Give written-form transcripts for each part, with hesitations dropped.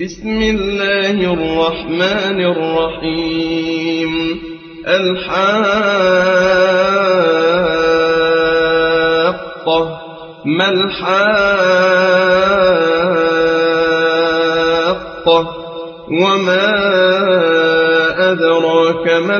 بسم الله الرحمن الرحيم الحاقة ما الحاقة وما أدراك ما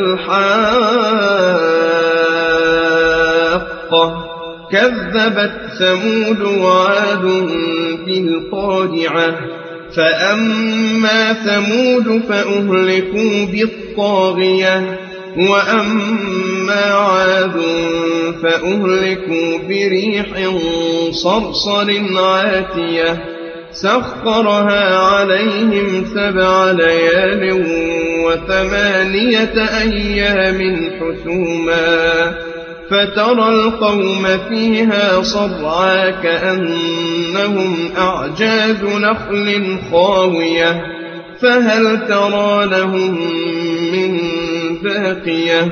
الحاقة كذبت ثمود وعاد بالقارعة فأما ثمود فأهلكوا بالطاغية وأما عاد فأهلكوا بريح صرصر عاتية سخرها عليهم 7 ليال و8 أيام حسوما فترى القوم فيها صرعا كأنهم أعجاز نخل خاوية فهل ترى لهم من باقية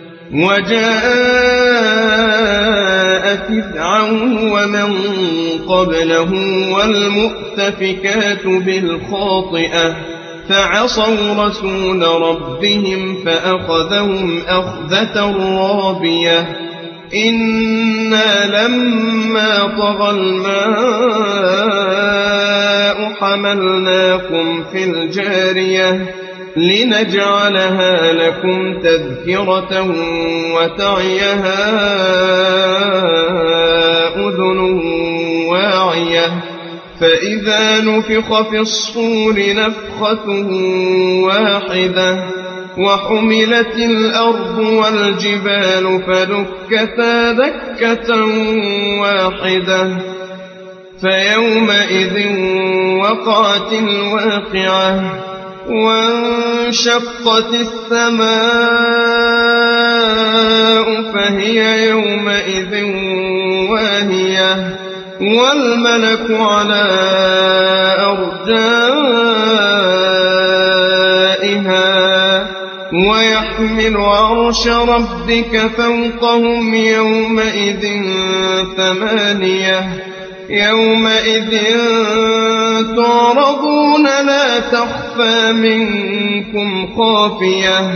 وجاء فرعون ومن قبله والمؤتفكات بالخاطئة فعصوا رسول ربهم فأخذهم أخذة رابية إنا لما طغى الماء حملناكم في الجارية لنجعلها لكم تذكرة وتعيها أذن واعية فإذا نفخ في الصور نفخة واحدة وحملت الأرض والجبال فدكتا دكة واحدة فيومئذ وقعت الواقعة وانشقت السماء فهي يومئذ واهية والملك على أرجائها ويحمل عرش ربك فوقهم يومئذ 8 يومئذ تعرضون لا تخفى منكم خافية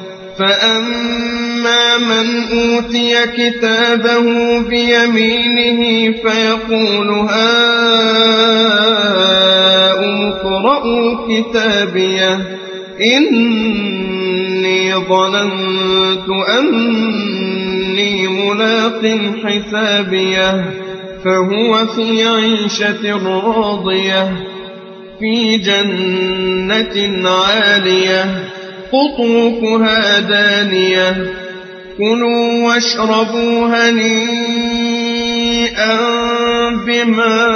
فأما من أوتي كتابه بيمينه فيقول هاؤم اقرءوا كتابيه إني ظننت أني ملاق حسابيه فهو في عيشة راضية في جنة عالية قطوفها دانية كلوا واشربوا هنيئا بما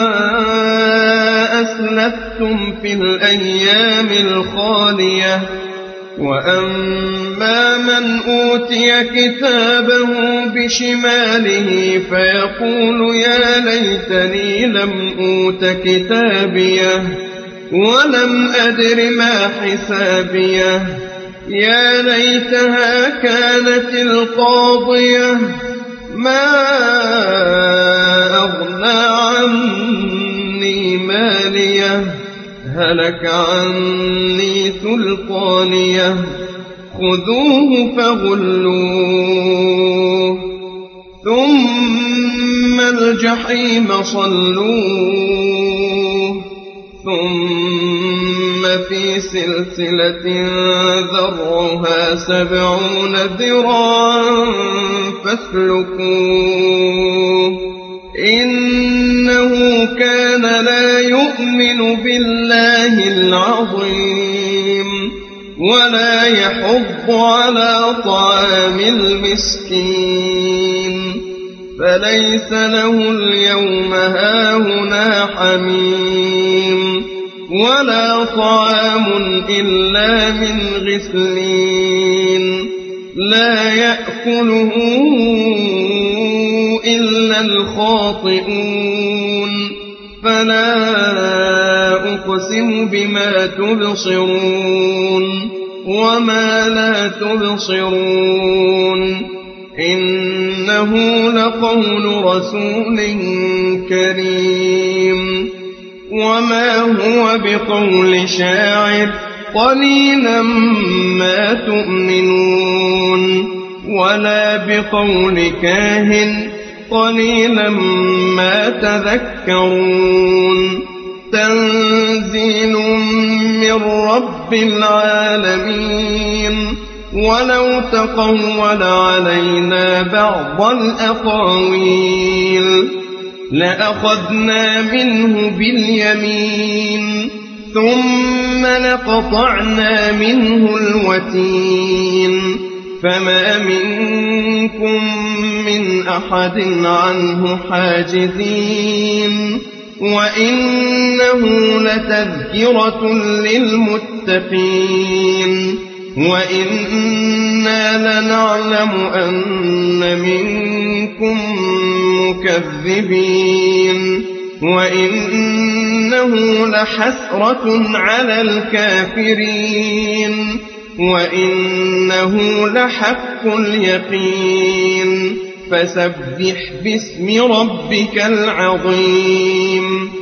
أسلفتم في الأيام الخالية وأما من أوتي كتابه بشماله فيقول يا ليتني لم أوت كتابيه ولم أدر ما حسابيه يا ليتها كانت القاضية ما أغنى عني ماليه هلك عني سلطانيه خذوه فغلوه ثم الجحيم صلوه ثم في سلسلة ذرعها 70 ذراعا فاسلكوه إنه كان لا يؤمن بالله العظيم ولا يحض على طعام المسكين فليس له اليوم هاهنا حميم ولا طعام إلا من غسلين لا يأكله إلا الخاطئون فلا أقسم بما تبصرون وما لا تبصرون إنه لقول رسول كريم وما هو بقول شاعر قليلا ما تؤمنون ولا بقول كاهن قليلا ما تذكرون تنزيل من رب العالمين ولو تقول علينا بعض الأقاويل لأخذنا منه باليمين ثم لقطعنا منه الوتين فما منكم من أحد عنه حاجزين وإنه لتذكرة للمتقين وإنا لنعلم أن منكم مكذبين وإنه لحسرة على الكافرين وإنه لحق اليقين فسبح باسم ربك العظيم